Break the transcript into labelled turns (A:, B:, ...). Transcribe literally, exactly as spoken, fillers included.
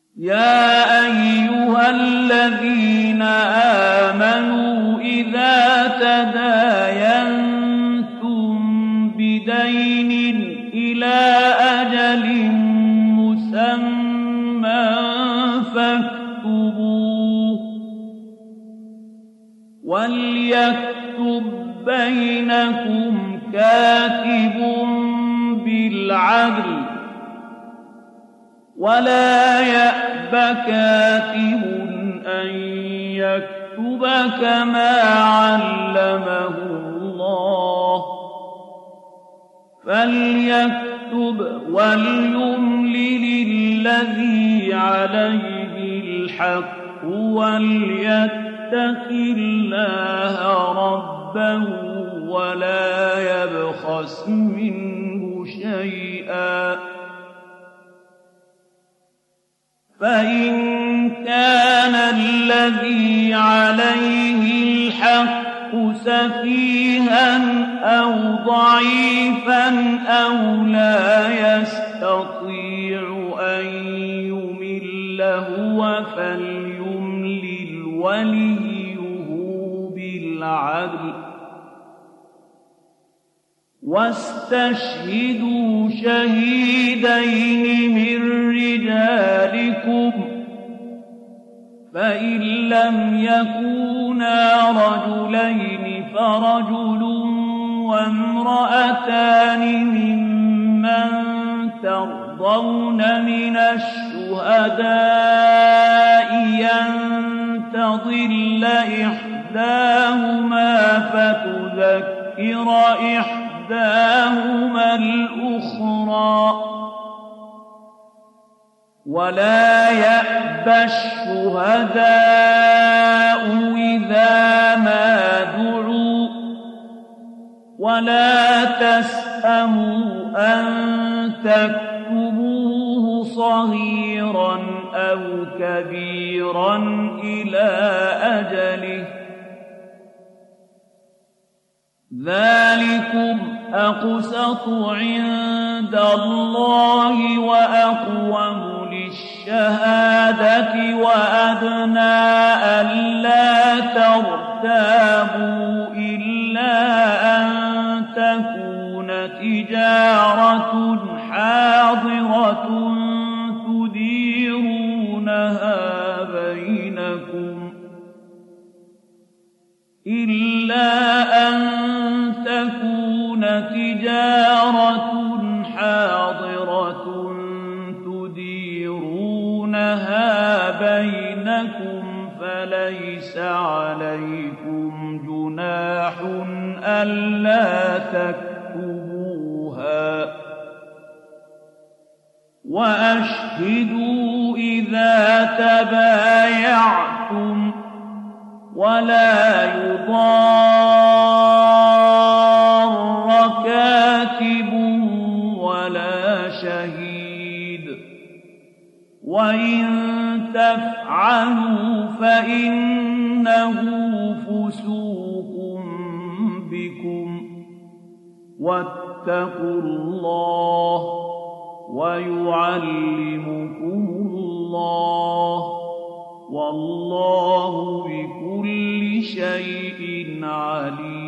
A: يَا أَيُّهَا الَّذِينَ آمَنُوا إِذَا تَدَايَنتُم بِدَيْنٍ إِلَىٰ أَجَلٍ مُّسَمًّى فَاكْتُبُوهُ ۚ وَلْيَكْتُب بَّيْنَكُمْ كَاتِبٌ بِالْعَدْلِ ۚ وَلَا يَأْبَ كَاتِبٌ أَن يَكْتُبَ كَمَا عَلَّمَهُ اللَّهُ ۚ فَلْيَكْتُبْ وَلْيُمْلِلِ الَّذِي عَلَيْهِ الْحَقُّ وَلْيَتَّقِ اللَّهَ رَبَّهُ وَلَا يَبْخَسْ مِنْهُ شَيْئًا ۚ فَإِن كَانَ الَّذِي عَلَيْهِ الْحَقُّ سَفِيهًا أَوْ ضَعِيفًا أَوْ لَا يَسْتَطِيعُ أَن يُمِلَّ هُوَ فَلْيُمْلِلْ وَلِيُّهُ بِالْعَدْلِ ۚ وَاسْتَشْهِدُوا شَهِيدَيْنِ مِن رِّجَالِكُمْ ۖ فَإِن لَّمْ يَكُونَا رَجُلَيْنِ فَرَجُلٌ وَامْرَأَتَانِ مِمَّن تَرْضَوْنَ مِنَ الشُّهَدَاءِ أَن تَضِلَّ إِحْدَاهُمَا فَتُذَكِّرَ إِحْدَاهُمَا الْأُخْرَىٰ ۚ وَلَا يَأْبَ الشُّهَدَاءُ إِذَا مَا دُعُوا ۚ وَلَا تَسْأَمُوا أَن تَكْتُبُوهُ صَغِيرًا أَوْ كَبِيرًا إِلَىٰ أَجَلِهِ ۚ ذَٰلِكُمْ أَقْسَطُ عِندَ اللَّهِ وَأَقْوَمُ لِلشَّهَادَةِ وَأَدْنَىٰ أَلَّا تَرْتَابُوا إِلَّا أَن تَكُونَ تِجَارَةٌ حَاضِرَةٌ تُدِيرُونَهَا بَيْنَكُمْ إِلَّا أَن تَكُونَ تِجَارَةٌ حَاضِرَةٌ تُدِيرُونَهَا بَيْنَكُمْ فَلَيْسَ عَلَيْكُمْ جُنَاحٌ أَلَّا تَكْتُبُوهَا ۚ وَأَشْهِدُوا إِذَا تَبَايَعْتُمْ ۚ وَلَا يُضَارَّ كَاتِبٌ وَلَا شَهِيدٌ ۚ وَإِن تَفْعَلُوا فَإِنَّهُ فُسُوقٌ بِكُمْ ۗ وَاتَّقُوا اللَّهَ وَيُعَلِّمُكُمُ اللَّهُ ۗ وَاللَّهُ بِكُلِّ شَيْءٍ عَلِيمٌ.